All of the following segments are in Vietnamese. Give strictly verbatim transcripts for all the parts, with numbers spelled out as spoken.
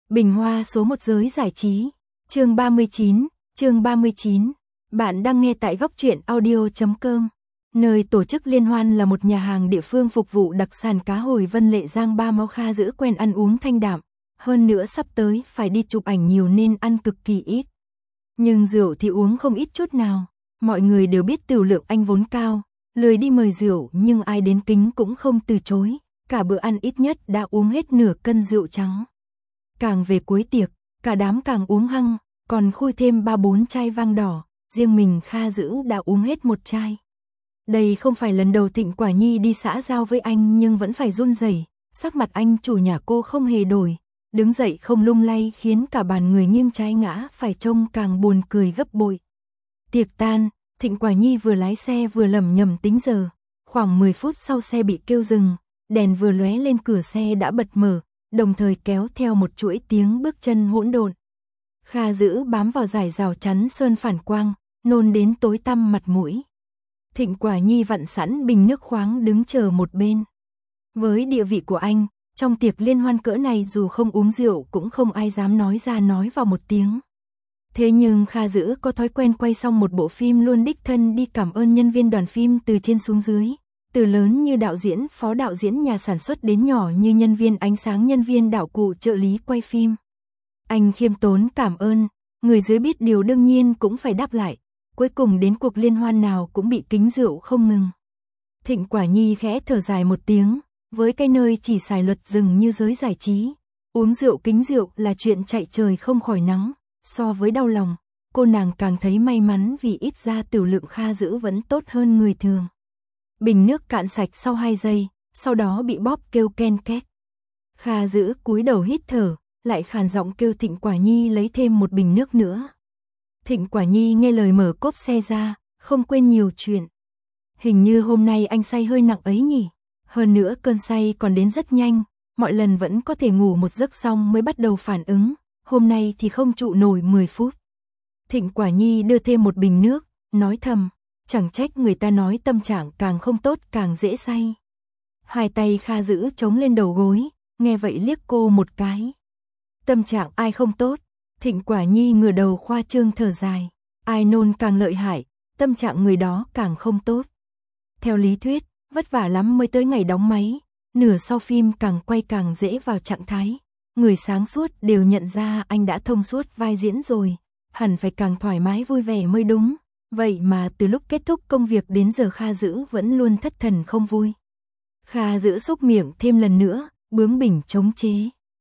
Bình Hoa số một giới giải trí. Chương ba mươi chín, chương ba mươi chín. Bạn đang nghe tại góc truyện audio chấm com. Nơi tổ chức liên hoan là một nhà hàng địa phương phục vụ đặc sản cá hồi Vân Lệ Giang. Ba Máu Kha giữ quen ăn uống thanh đạm, hơn nữa sắp tới phải đi chụp ảnh nhiều nên ăn cực kỳ ít. Nhưng rượu thì uống không ít chút nào. Mọi người đều biết tửu lượng anh vốn cao, lười đi mời rượu, nhưng ai đến kính cũng không từ chối. Cả bữa ăn ít nhất đã uống hết nửa cân rượu trắng. Càng về cuối tiệc, cả đám càng uống hăng, còn khui thêm ba bốn chai vang đỏ, riêng mình Kha giữ đã uống hết một chai. Đây không phải lần đầu Thịnh Quả Nhi đi xã giao với anh nhưng vẫn phải run rẩy. Sắc mặt anh chủ nhà cô không hề đổi, đứng dậy không lung lay khiến cả bàn người nghiêng trái ngã phải, trông càng buồn cười gấp bội. Tiệc tan, Thịnh Quả Nhi vừa lái xe vừa lẩm nhẩm tính giờ. Khoảng mười phút sau xe bị kêu dừng, đèn vừa lóe lên cửa xe đã bật mở, đồng thời kéo theo một chuỗi tiếng bước chân hỗn độn. Kha giữ bám vào dải rào chắn sơn phản quang, nôn đến tối tăm mặt mũi. Thịnh Quả Nhi vặn sẵn bình nước khoáng đứng chờ một bên. Với địa vị của anh, trong tiệc liên hoan cỡ này dù không uống rượu cũng không ai dám nói ra nói vào một tiếng. Thế nhưng Kha giữ có thói quen quay xong một bộ phim luôn đích thân đi cảm ơn nhân viên đoàn phim từ trên xuống dưới. Từ lớn như đạo diễn, phó đạo diễn, nhà sản xuất đến nhỏ như nhân viên ánh sáng, nhân viên đạo cụ, trợ lý quay phim. Anh khiêm tốn cảm ơn, người dưới biết điều đương nhiên cũng phải đáp lại. Cuối cùng đến cuộc liên hoan nào cũng bị kính rượu không ngừng. Thịnh Quả Nhi khẽ thở dài một tiếng, với cái nơi chỉ xài luật rừng như giới giải trí, uống rượu kính rượu là chuyện chạy trời không khỏi nắng. So với đau lòng, cô nàng càng thấy may mắn vì ít ra tửu lượng Kha giữ vẫn tốt hơn người thường. Bình nước cạn sạch sau hai giây, sau đó bị bóp kêu ken két. Kha giữ cúi đầu hít thở, lại khàn giọng kêu Thịnh Quả Nhi lấy thêm một bình nước nữa. Thịnh Quả Nhi nghe lời mở cốp xe ra, không quên nhiều chuyện. Hình như hôm nay anh say hơi nặng ấy nhỉ. Hơn nữa cơn say còn đến rất nhanh, mọi lần vẫn có thể ngủ một giấc xong mới bắt đầu phản ứng. Hôm nay thì không trụ nổi mười phút. Thịnh Quả Nhi đưa thêm một bình nước, nói thầm, chẳng trách người ta nói tâm trạng càng không tốt càng dễ say. Hai tay Kha giữ chống lên đầu gối, nghe vậy liếc cô một cái. Tâm trạng ai không tốt? Thịnh Quả Nhi ngửa đầu khoa trương thở dài. Ai nôn càng lợi hại, tâm trạng người đó càng không tốt. Theo lý thuyết, vất vả lắm mới tới ngày đóng máy, nửa sau phim càng quay càng dễ vào trạng thái. Người sáng suốt đều nhận ra anh đã thông suốt vai diễn rồi, hẳn phải càng thoải mái vui vẻ mới đúng. Vậy mà từ lúc kết thúc công việc đến giờ Kha giữ vẫn luôn thất thần không vui. Kha giữ xúc miệng thêm lần nữa, bướng bỉnh chống chế.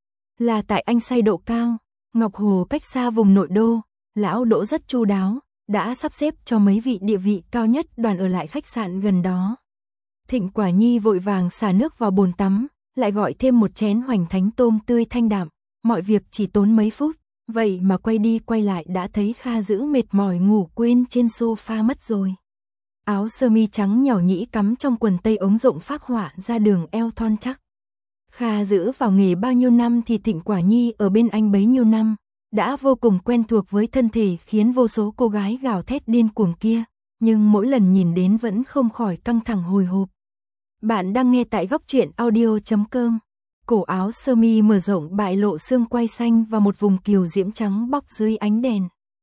Là tại anh say độ cao, Ngọc Hồ cách xa vùng nội đô, lão Đỗ rất chu đáo, đã sắp xếp cho mấy vị địa vị cao nhất đoàn ở lại khách sạn gần đó. Thịnh Quả Nhi vội vàng xả nước vào bồn tắm, lại gọi thêm một chén Hoành Thánh tôm tươi thanh đạm, mọi việc chỉ tốn mấy phút, vậy mà quay đi quay lại đã thấy Kha giữ mệt mỏi ngủ quên trên sofa mất rồi. Áo sơ mi trắng nhỏ nhĩ cắm trong quần tây ống rộng phác họa ra đường eo thon chắc. Kha giữ vào nghề bao nhiêu năm thì Thịnh Quả Nhi ở bên anh bấy nhiêu năm, đã vô cùng quen thuộc với thân thể khiến vô số cô gái gào thét điên cuồng kia, nhưng mỗi lần nhìn đến vẫn không khỏi căng thẳng hồi hộp. Bạn đang nghe tại góc truyện audio chấm com. Cổ áo sơ mi mở rộng bại lộ xương quai xanh và một vùng kiều diễm trắng bóc dưới ánh đèn.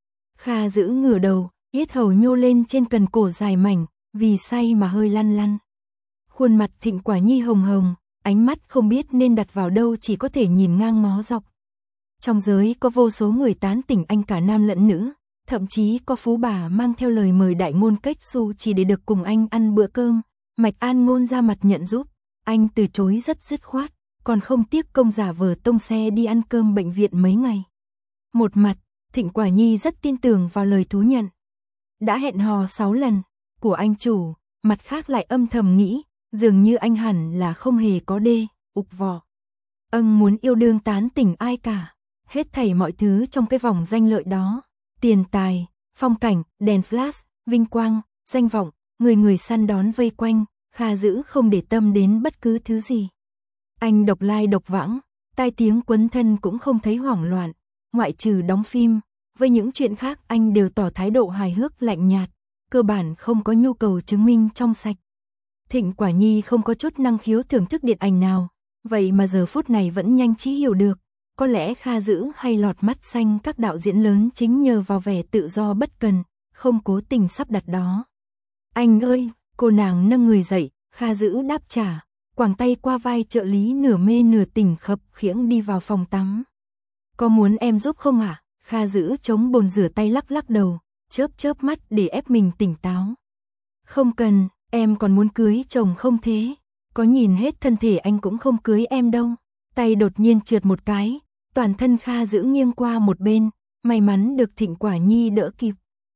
Kha giữ ngửa đầu, yết hầu nhô lên trên cần cổ dài mảnh, vì say mà hơi lăn lăn. Khuôn mặt Thịnh Quả Nhi hồng hồng, ánh mắt không biết nên đặt vào đâu, chỉ có thể nhìn ngang ngó dọc. Trong giới có vô số người tán tỉnh anh cả nam lẫn nữ, thậm chí có phú bà mang theo lời mời đại ngôn cách xu chỉ để được cùng anh ăn bữa cơm. Mạch An Ngôn ra mặt nhận giúp, anh từ chối rất dứt khoát, còn không tiếc công giả vờ tông xe đi ăn cơm bệnh viện mấy ngày. Một mặt, Thịnh Quả Nhi rất tin tưởng vào lời thú nhận. Đã hẹn hò sáu lần, của anh chủ, mặt khác lại âm thầm nghĩ, dường như anh hẳn là không hề có đê, ục vỏ. Âng muốn yêu đương tán tỉnh ai cả, hết thảy mọi thứ trong cái vòng danh lợi đó. Tiền tài, phong cảnh, đèn flash, vinh quang, danh vọng, người người săn đón vây quanh, Kha giữ không để tâm đến bất cứ thứ gì. Anh độc lai độc vãng, tai tiếng quấn thân cũng không thấy hoảng loạn, ngoại trừ đóng phim, với những chuyện khác anh đều tỏ thái độ hài hước lạnh nhạt, cơ bản không có nhu cầu chứng minh trong sạch. Thịnh Quả Nhi không có chút năng khiếu thưởng thức điện ảnh nào, vậy mà giờ phút này vẫn nhanh trí hiểu được, Có lẽ Kha Dữ hay lọt mắt xanh các đạo diễn lớn chính nhờ vào vẻ tự do bất cần, không cố tình sắp đặt đó. Anh ơi, cô nàng nâng người dậy, Kha Dữ đáp trả, quàng tay qua vai trợ lý nửa mê nửa tỉnh khập khiễng đi vào phòng tắm. Có muốn em giúp không ạ? À? Kha Dữ chống bồn rửa tay lắc lắc đầu, chớp chớp mắt để ép mình tỉnh táo. Không cần, em còn muốn cưới chồng không thế? Có nhìn hết thân thể anh cũng không cưới em đâu. Tay đột nhiên trượt một cái, toàn thân Kha Dữ nghiêng qua một bên, may mắn được Thịnh Quả Nhi đỡ kịp.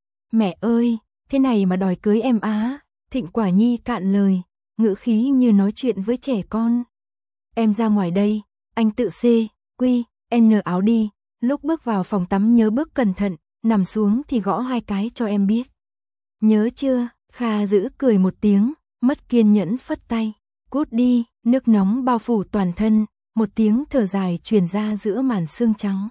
Mẹ ơi, thế này mà đòi cưới em á? Thịnh Quả Nhi cạn lời, ngữ khí như nói chuyện với trẻ con. Em ra ngoài đây, anh tự xê, quy, en áo đi. Lúc bước vào phòng tắm nhớ bước cẩn thận, nằm xuống thì gõ hai cái cho em biết. Nhớ chưa? Kha Dữ cười một tiếng, mất kiên nhẫn phất tay. Cút đi, nước nóng bao phủ toàn thân, một tiếng thở dài truyền ra giữa màn sương trắng.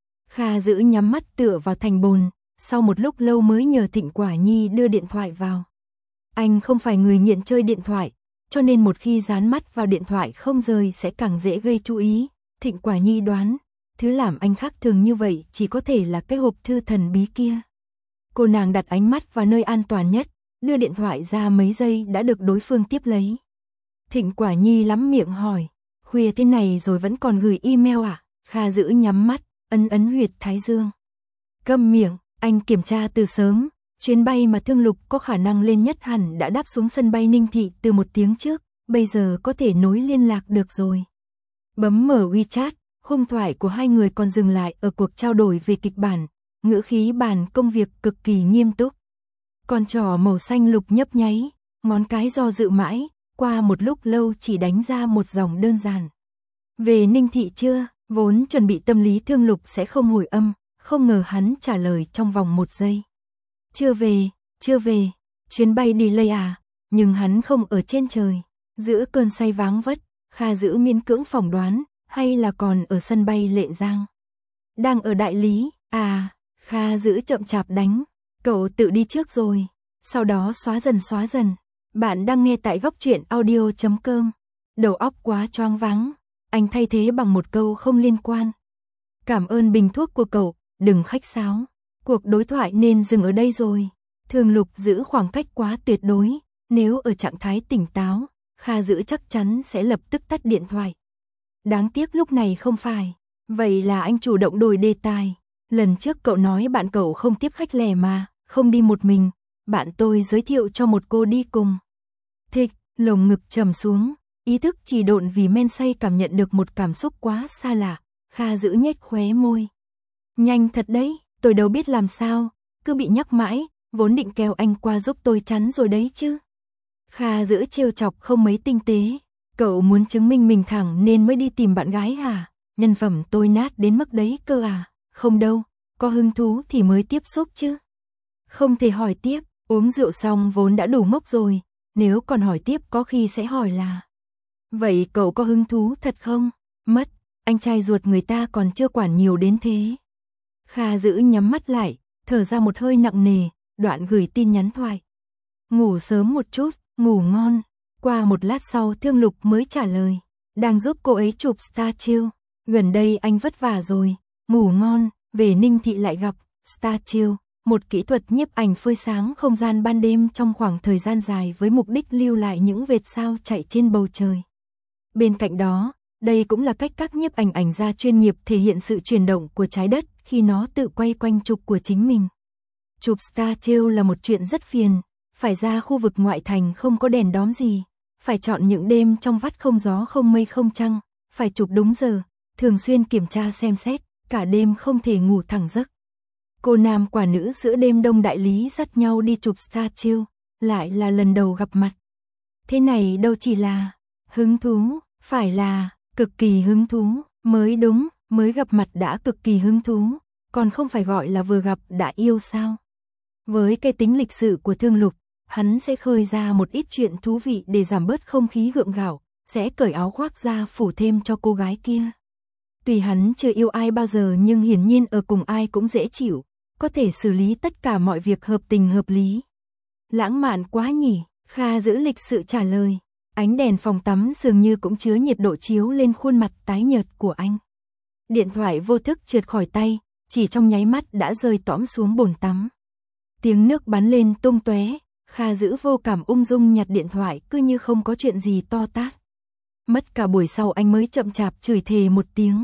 Kha Dữ nhắm mắt tựa vào thành bồn, sau một lúc lâu mới nhờ Thịnh Quả Nhi đưa điện thoại vào. Anh không phải người nghiện chơi điện thoại, cho nên một khi dán mắt vào điện thoại không rời sẽ càng dễ gây chú ý. Thịnh Quả Nhi đoán, thứ làm anh khác thường như vậy chỉ có thể là cái hộp thư thần bí kia. Cô nàng đặt ánh mắt vào nơi an toàn nhất, đưa điện thoại ra mấy giây đã được đối phương tiếp lấy. Thịnh Quả Nhi lắm miệng hỏi, khuya thế này rồi vẫn còn gửi email à? Kha Dữ nhắm mắt, ấn ấn huyệt thái dương. Câm miệng, anh kiểm tra từ sớm, chuyến bay mà Thương Lục có khả năng lên nhất hẳn đã đáp xuống sân bay Ninh Thị từ một tiếng trước, bây giờ có thể nối liên lạc được rồi. Bấm mở WeChat, khung thoại của hai người còn dừng lại ở cuộc trao đổi về kịch bản, ngữ khí bàn công việc cực kỳ nghiêm túc. Con trỏ màu xanh lục nhấp nháy, ngón cái do dự mãi, qua một lúc lâu chỉ đánh ra một dòng đơn giản. Về Ninh Thị chưa? Vốn chuẩn bị tâm lý Thương Lục sẽ không hồi âm, không ngờ hắn trả lời trong vòng một giây. Chưa về, chưa về, chuyến bay delay à? Nhưng hắn không ở trên trời. Giữa cơn say váng vất, Kha Dữ miễn cưỡng phỏng đoán, hay là còn ở sân bay Lệ Giang. Đang ở đại lý, à, Kha Dữ chậm chạp đánh. Cậu tự đi trước rồi, sau đó xóa dần xóa dần. Bạn đang nghe tại góc truyện audio chấm com. Đầu óc quá choáng váng, anh thay thế bằng một câu không liên quan. Cảm ơn bình thuốc của cậu, đừng khách sáo. Cuộc đối thoại nên dừng ở đây rồi. Thương Lục giữ khoảng cách quá tuyệt đối, nếu ở trạng thái tỉnh táo, Kha Dữ chắc chắn sẽ lập tức tắt điện thoại. Đáng tiếc lúc này không phải. Vậy là anh chủ động đổi đề tài. Lần trước cậu nói bạn cậu không tiếp khách lẻ mà, không đi một mình. Bạn tôi giới thiệu cho một cô đi cùng. Thịch, lồng ngực trầm xuống, ý thức chỉ độn vì men say cảm nhận được một cảm xúc quá xa lạ. Kha Dữ nhếch khóe môi. Nhanh thật đấy, tôi đâu biết làm sao, cứ bị nhắc mãi, vốn định kêu anh qua giúp tôi chắn rồi đấy chứ. Kha Dữ trêu chọc không mấy tinh tế. Cậu muốn chứng minh mình thẳng nên mới đi tìm bạn gái hả? Nhân phẩm tôi nát đến mức đấy cơ à? Không đâu, có hứng thú thì mới tiếp xúc chứ. Không thể hỏi tiếp, uống rượu xong vốn đã đủ mốc rồi, nếu còn hỏi tiếp có khi sẽ hỏi là: vậy cậu có hứng thú thật không? Mất, anh trai ruột người ta còn chưa quản nhiều đến thế. Kha Dữ nhắm mắt lại, thở ra một hơi nặng nề, đoạn gửi tin nhắn thoại. Ngủ sớm một chút, ngủ ngon. Qua một lát sau Thương Lục mới trả lời. Đang giúp cô ấy chụp Star Chill. Gần đây anh vất vả rồi, ngủ ngon, về Ninh Thị lại gặp. Star Chill, một kỹ thuật nhiếp ảnh phơi sáng không gian ban đêm trong khoảng thời gian dài với mục đích lưu lại những vệt sao chạy trên bầu trời. Bên cạnh đó, đây cũng là cách các nhiếp ảnh ảnh gia chuyên nghiệp thể hiện sự chuyển động của trái đất khi nó tự quay quanh trục của chính mình. Chụp Star Chill là một chuyện rất phiền, phải ra khu vực ngoại thành không có đèn đóm gì, phải chọn những đêm trong vắt không gió không mây không trăng, phải chụp đúng giờ, thường xuyên kiểm tra xem xét, cả đêm không thể ngủ thẳng giấc. Cô nam quả nữ giữa đêm đông đại lý dắt nhau đi chụp Star Chill, lại là lần đầu gặp mặt. Thế này đâu chỉ là hứng thú, phải là cực kỳ hứng thú, mới đúng, mới gặp mặt đã cực kỳ hứng thú, còn không phải gọi là vừa gặp đã yêu sao. Với cái tính lịch sự của Thương Lục, hắn sẽ khơi ra một ít chuyện thú vị để giảm bớt không khí gượng gạo, sẽ cởi áo khoác ra phủ thêm cho cô gái kia. Tuy hắn chưa yêu ai bao giờ nhưng hiển nhiên ở cùng ai cũng dễ chịu, có thể xử lý tất cả mọi việc hợp tình hợp lý. Lãng mạn quá nhỉ, Kha giữ lịch sự trả lời. Ánh đèn phòng tắm dường như cũng chứa nhiệt độ chiếu lên khuôn mặt tái nhợt của anh. Điện thoại vô thức trượt khỏi tay, chỉ trong nháy mắt đã rơi tõm xuống bồn tắm. Tiếng nước bắn lên tung tóe, Kha Dữ vô cảm ung dung nhặt điện thoại cứ như không có chuyện gì to tát. Mất cả buổi sau anh mới chậm chạp chửi thề một tiếng.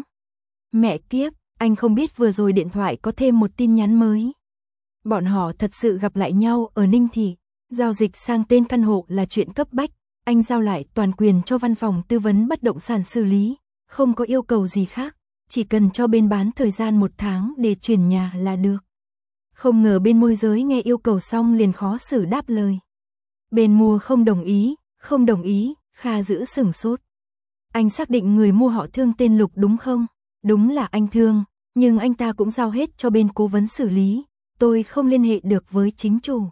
Mẹ kiếp, anh không biết vừa rồi điện thoại có thêm một tin nhắn mới. Bọn họ thật sự gặp lại nhau ở Ninh Thị, giao dịch sang tên căn hộ là chuyện cấp bách, anh giao lại toàn quyền cho văn phòng tư vấn bất động sản xử lý, không có yêu cầu gì khác, chỉ cần cho bên bán thời gian một tháng để chuyển nhà là được. Không ngờ bên môi giới nghe yêu cầu xong liền khó xử đáp lời. Bên mua không đồng ý, không đồng ý, Kha Dữ sửng sốt. Anh xác định người mua họ Thương tên Lục đúng không? Đúng là anh Thương, nhưng anh ta cũng giao hết cho bên cố vấn xử lý, tôi không liên hệ được với chính chủ.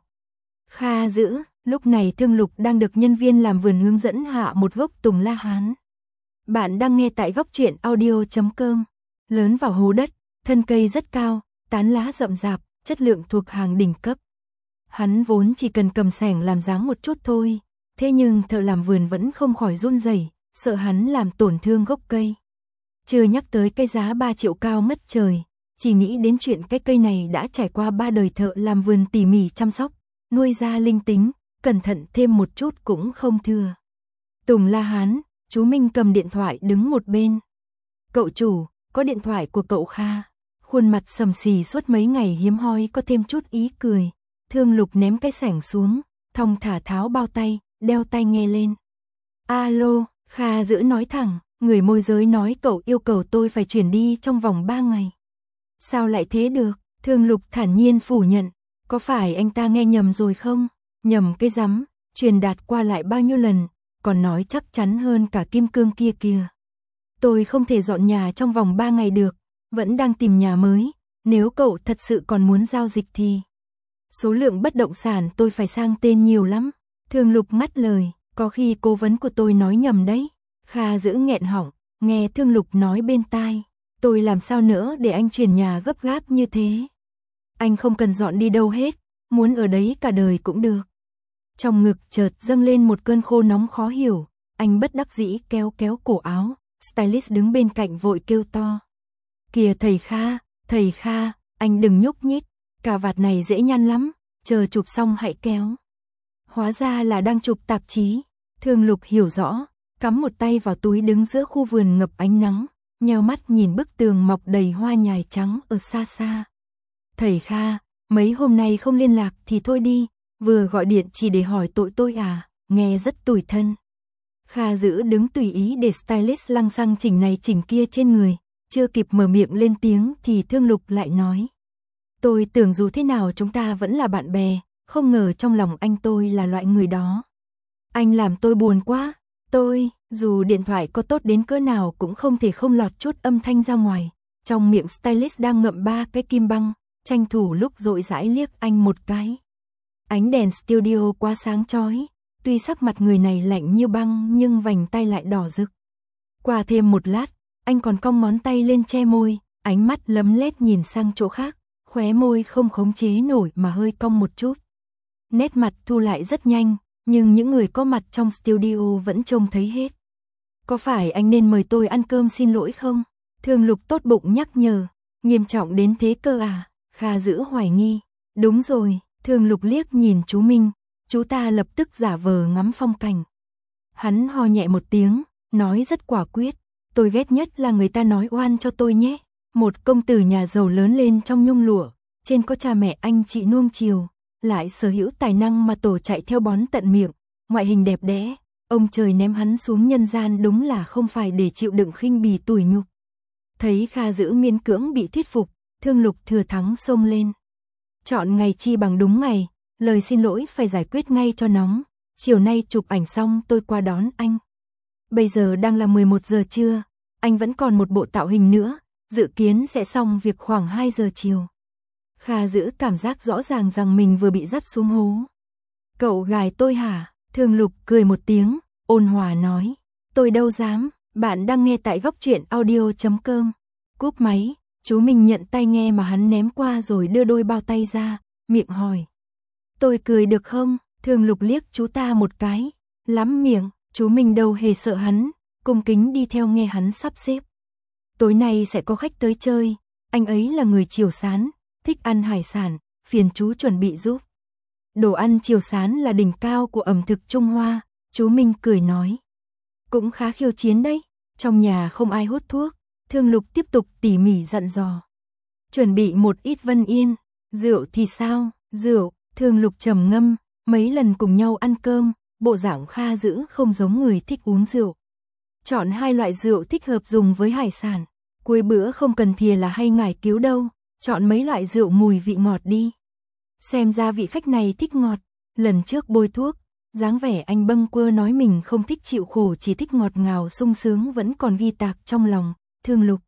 Kha Dữ, lúc này Thương Lục đang được nhân viên làm vườn hướng dẫn hạ một gốc tùng la hán. Bạn đang nghe tại góc truyện audio chấm com. Lớn vào hố đất, thân cây rất cao, tán lá rậm rạp, chất lượng thuộc hàng đỉnh cấp. Hắn vốn chỉ cần cầm xẻng làm dáng một chút thôi, thế nhưng thợ làm vườn vẫn không khỏi run rẩy, sợ hắn làm tổn thương gốc cây. Chưa nhắc tới cái giá ba triệu cao mất trời, chỉ nghĩ đến chuyện cái cây này đã trải qua ba đời thợ làm vườn tỉ mỉ chăm sóc, nuôi ra linh tính, cẩn thận thêm một chút cũng không thừa. Tùng la hán, chú Minh cầm điện thoại đứng một bên. Cậu chủ, có điện thoại của cậu Kha. Khuôn mặt sầm xì suốt mấy ngày hiếm hoi có thêm chút ý cười. Thương Lục ném cái xẻng xuống, thong thả tháo bao tay, đeo tai nghe lên. Alo, Kha Dữ nói thẳng, người môi giới nói cậu yêu cầu tôi phải chuyển đi trong vòng ba ngày. Sao lại thế được? Thương Lục thản nhiên phủ nhận, có phải anh ta nghe nhầm rồi không? Nhầm cái rắm, truyền đạt qua lại bao nhiêu lần, còn nói chắc chắn hơn cả kim cương kia kìa. Tôi không thể dọn nhà trong vòng ba ngày được, vẫn đang tìm nhà mới, nếu cậu thật sự còn muốn giao dịch thì số lượng bất động sản tôi phải sang tên nhiều lắm. Thương Lục ngắt lời, có khi cố vấn của tôi nói nhầm đấy. Kha Dữ nghẹn họng, nghe Thương Lục nói bên tai, tôi làm sao nữa để anh chuyển nhà gấp gáp như thế. Anh không cần dọn đi đâu hết, muốn ở đấy cả đời cũng được. Trong ngực chợt dâng lên một cơn khô nóng khó hiểu, anh bất đắc dĩ kéo kéo cổ áo, stylist đứng bên cạnh vội kêu to. Kìa thầy Kha, thầy Kha, anh đừng nhúc nhích, cà vạt này dễ nhăn lắm, chờ chụp xong hãy kéo. Hóa ra là đang chụp tạp chí. Thương Lục hiểu rõ, cắm một tay vào túi đứng giữa khu vườn ngập ánh nắng, nheo mắt nhìn bức tường mọc đầy hoa nhài trắng ở xa xa. Thầy Kha, mấy hôm nay không liên lạc thì thôi đi, vừa gọi điện chỉ để hỏi tội tôi à, nghe rất tủi thân. Kha Dữ đứng tùy ý để stylist lăng xăng chỉnh này chỉnh kia trên người, chưa kịp mở miệng lên tiếng thì Thương Lục lại nói. Tôi tưởng dù thế nào chúng ta vẫn là bạn bè, không ngờ trong lòng anh tôi là loại người đó. Anh làm tôi buồn quá, tôi, dù điện thoại có tốt đến cỡ nào cũng không thể không lọt chút âm thanh ra ngoài. Trong miệng stylist đang ngậm ba cái kim băng, tranh thủ lúc rội rãi liếc anh một cái. Ánh đèn studio quá sáng chói, tuy sắc mặt người này lạnh như băng nhưng vành tay lại đỏ rực. Qua thêm một lát, anh còn cong ngón tay lên che môi, ánh mắt lấm lét nhìn sang chỗ khác, khóe môi không khống chế nổi mà hơi cong một chút. Nét mặt thu lại rất nhanh, nhưng những người có mặt trong studio vẫn trông thấy hết. Có phải anh nên mời tôi ăn cơm xin lỗi không? Thương Lục tốt bụng nhắc nhở, nghiêm trọng đến thế cơ à? Kha Dữ hoài nghi. Đúng rồi, Thương Lục liếc nhìn chú Minh, chú ta lập tức giả vờ ngắm phong cảnh. Hắn ho nhẹ một tiếng, nói rất quả quyết, tôi ghét nhất là người ta nói oan cho tôi nhé. Một công tử nhà giàu lớn lên trong nhung lụa, trên có cha mẹ anh chị nuông chiều, lại sở hữu tài năng mà tổ chạy theo bón tận miệng, ngoại hình đẹp đẽ, ông trời ném hắn xuống nhân gian đúng là không phải để chịu đựng khinh bỉ tủi nhục. Thấy Kha Dữ miễn cưỡng bị thuyết phục, Thương Lục thừa thắng xông lên. Chọn ngày chi bằng đúng ngày, lời xin lỗi phải giải quyết ngay cho nóng, chiều nay chụp ảnh xong tôi qua đón anh. Bây giờ đang là mười một giờ trưa, anh vẫn còn một bộ tạo hình nữa, dự kiến sẽ xong việc khoảng hai giờ chiều. Kha Dữ cảm giác rõ ràng rằng mình vừa bị dắt xuống hố. Cậu gài tôi hả? Thương Lục cười một tiếng, ôn hòa nói. Tôi đâu dám, bạn đang nghe tại góc truyện audio chấm com. Cúp máy, chú Minh nhận tai nghe mà hắn ném qua rồi đưa đôi bao tay ra, miệng hỏi. Tôi cười được không? Thương Lục liếc chú ta một cái, lắm miệng, chú Minh đâu hề sợ hắn, cung kính đi theo nghe hắn sắp xếp. tối nay sẽ có khách tới chơi, anh ấy là người Triều Sán, thích ăn hải sản, phiền chú chuẩn bị giúp. Đồ ăn Triều Sán là đỉnh cao của ẩm thực Trung Hoa, chú Minh cười nói. Cũng khá khiêu chiến đấy, trong nhà không ai hút thuốc, Thương Lục tiếp tục tỉ mỉ dặn dò. Chuẩn bị một ít Vân Yên, rượu thì sao, rượu, Thương Lục trầm ngâm, mấy lần cùng nhau ăn cơm, bộ dạng Kha Dữ không giống người thích uống rượu. Chọn hai loại rượu thích hợp dùng với hải sản, cuối bữa không cần thìa là hay ngải cứu đâu, chọn mấy loại rượu mùi vị ngọt đi. Xem ra vị khách này thích ngọt, lần trước bôi thuốc, dáng vẻ anh bâng quơ nói mình không thích chịu khổ chỉ thích ngọt ngào sung sướng vẫn còn ghi tạc trong lòng, Thương Lục.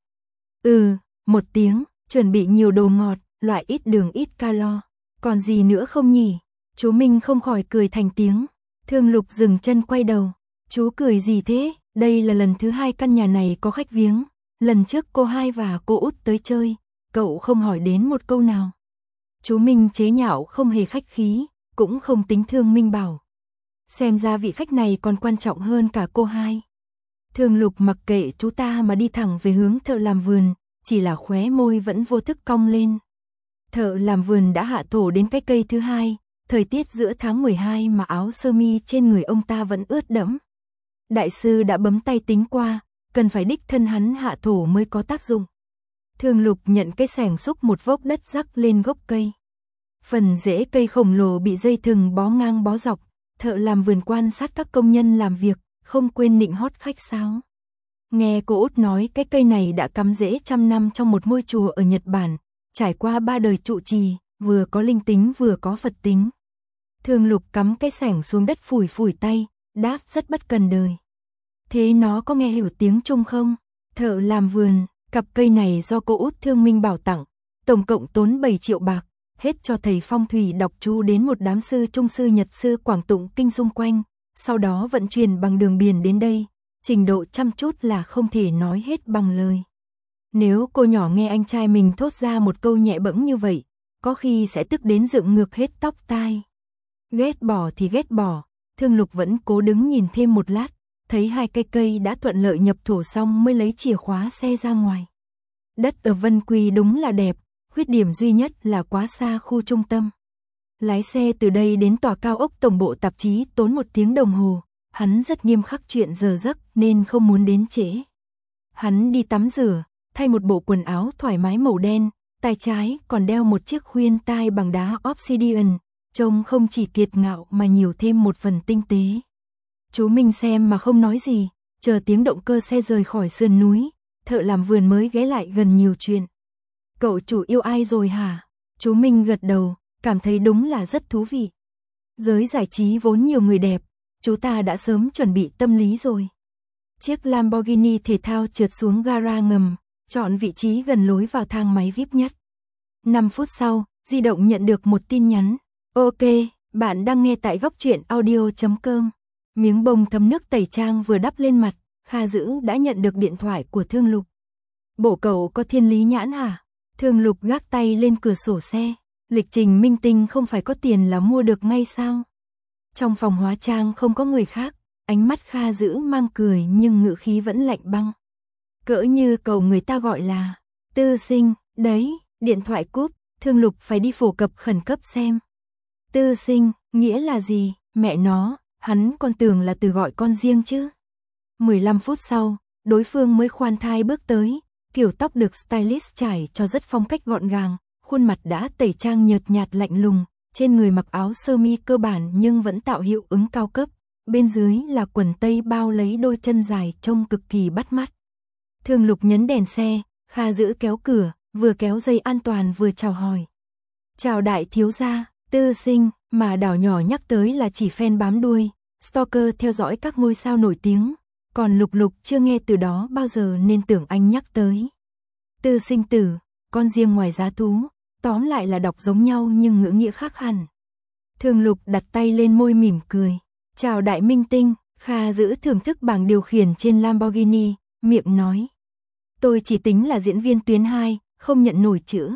Ừ, một tiếng, chuẩn bị nhiều đồ ngọt, loại ít đường ít calo, còn gì nữa không nhỉ? Chú Minh không khỏi cười thành tiếng. Thương Lục dừng chân quay đầu, chú cười gì thế? Đây là lần thứ hai căn nhà này có khách viếng, lần trước cô hai và cô út tới chơi, cậu không hỏi đến một câu nào. Chú Minh chế nhạo không hề khách khí, cũng không tính Thương Minh bảo. Xem ra vị khách này còn quan trọng hơn cả cô hai. Thương Lục mặc kệ chú ta mà đi thẳng về hướng thợ làm vườn, chỉ là khóe môi vẫn vô thức cong lên. Thợ làm vườn đã hạ thổ đến cái cây thứ hai, thời tiết giữa tháng mười hai mà áo sơ mi trên người ông ta vẫn ướt đẫm. Đại sư đã bấm tay tính qua, cần phải đích thân hắn hạ thổ mới có tác dụng. Thương Lục nhận cái xẻng xúc một vốc đất rắc lên gốc cây. Phần rễ cây khổng lồ bị dây thừng bó ngang bó dọc, thợ làm vườn quan sát các công nhân làm việc, không quên nịnh hót khách sáo. Nghe cô út nói cái cây này đã cắm rễ trăm năm trong một ngôi chùa ở Nhật Bản, trải qua ba đời trụ trì, vừa có linh tính vừa có Phật tính. Thương Lục cắm cái xẻng xuống đất phủi phủi tay, đáp rất bất cần đời. Thế nó có nghe hiểu tiếng Trung không? Thợ làm vườn, cặp cây này do cô út Thương Minh bảo tặng, tổng cộng tốn bảy triệu bạc, hết cho thầy phong thủy đọc chú đến một đám sư Trung sư Nhật sư Quảng Tụng kinh xung quanh, sau đó vận chuyển bằng đường biển đến đây, trình độ chăm chút là không thể nói hết bằng lời. Nếu cô nhỏ nghe anh trai mình thốt ra một câu nhẹ bẫng như vậy, có khi sẽ tức đến dựng ngược hết tóc tai. Ghét bỏ thì ghét bỏ, Thương Lục vẫn cố đứng nhìn thêm một lát, thấy hai cây cây đã thuận lợi nhập thổ xong mới lấy chìa khóa xe ra ngoài. Đất ở Vân Quy đúng là đẹp, khuyết điểm duy nhất là quá xa khu trung tâm. Lái xe từ đây đến tòa cao ốc tổng bộ tạp chí tốn một tiếng đồng hồ, hắn rất nghiêm khắc chuyện giờ giấc nên không muốn đến trễ. Hắn đi tắm rửa, thay một bộ quần áo thoải mái màu đen, tay trái còn đeo một chiếc khuyên tai bằng đá obsidian, trông không chỉ kiệt ngạo mà nhiều thêm một phần tinh tế. Chú Minh xem mà không nói gì, chờ tiếng động cơ xe rời khỏi sườn núi, thợ làm vườn mới ghé lại gần nhiều chuyện. Cậu chủ yêu ai rồi hả? Chú Minh gật đầu, cảm thấy đúng là rất thú vị. Giới giải trí vốn nhiều người đẹp, chú ta đã sớm chuẩn bị tâm lý rồi. Chiếc Lamborghini thể thao trượt xuống gara ngầm, chọn vị trí gần lối vào thang máy vi ai pi nhất. năm phút sau, di động nhận được một tin nhắn. Ok, bạn đang nghe tại góc truyện audio chấm com. Miếng bông thấm nước tẩy trang vừa đắp lên mặt, Kha Dữ đã nhận được điện thoại của Thương Lục. Bộ cậu có thiên lý nhãn hả? Thương Lục gác tay lên cửa sổ xe. Lịch trình minh tinh không phải có tiền là mua được ngay sao? Trong phòng hóa trang không có người khác, ánh mắt Kha Dữ mang cười nhưng ngữ khí vẫn lạnh băng. Cỡ như cầu người ta gọi là tư sinh, đấy, điện thoại cúp, Thương Lục phải đi phổ cập khẩn cấp xem. Tư sinh, nghĩa là gì? Mẹ nó, hắn còn tưởng là từ gọi con riêng chứ. mười lăm phút sau, đối phương mới khoan thai bước tới, kiểu tóc được stylist trải cho rất phong cách gọn gàng, khuôn mặt đã tẩy trang nhợt nhạt lạnh lùng, trên người mặc áo sơ mi cơ bản nhưng vẫn tạo hiệu ứng cao cấp, bên dưới là quần tây bao lấy đôi chân dài trông cực kỳ bắt mắt. Thương Lục nhấn đèn xe, Kha Dữ kéo cửa, vừa kéo dây an toàn vừa chào hỏi. Chào đại thiếu gia, tư sinh, mà đảo nhỏ nhắc tới là chỉ fan bám đuôi, stalker theo dõi các ngôi sao nổi tiếng, còn Lục Lục chưa nghe từ đó bao giờ nên tưởng anh nhắc tới. Tư sinh tử, con riêng ngoài giá thú, tóm lại là đọc giống nhau nhưng ngữ nghĩa khác hẳn. Thương Lục đặt tay lên môi mỉm cười. Chào đại minh tinh, Kha Dữ thưởng thức bảng điều khiển trên Lamborghini, miệng nói. Tôi chỉ tính là diễn viên tuyến hai, không nhận nổi chữ.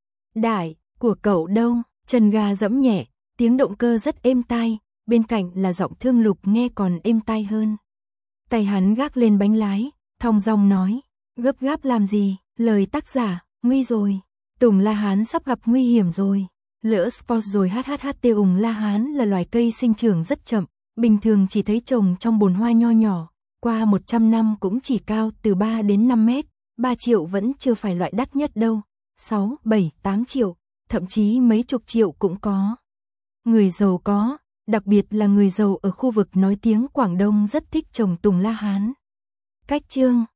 Đại, của cậu đâu? Chân ga giẫm nhẹ, tiếng động cơ rất êm tai, bên cạnh là giọng Thương Lục nghe còn êm tai hơn. Tay hắn gác lên bánh lái, thong dong nói. Gấp gáp làm gì, lời tác giả, nguy rồi. Tùng La Hán sắp gặp nguy hiểm rồi. Lỡ sport rồi hhht. Tùng La Hán là loài cây sinh trưởng rất chậm, bình thường chỉ thấy trồng trong bồn hoa nho nhỏ, qua một trăm năm cũng chỉ cao từ ba đến năm mét, ba triệu vẫn chưa phải loại đắt nhất đâu, sáu, bảy, tám triệu, thậm chí mấy chục triệu cũng có. Người giàu có, đặc biệt là người giàu ở khu vực nói tiếng Quảng Đông rất thích trồng Tùng La Hán. Cách chương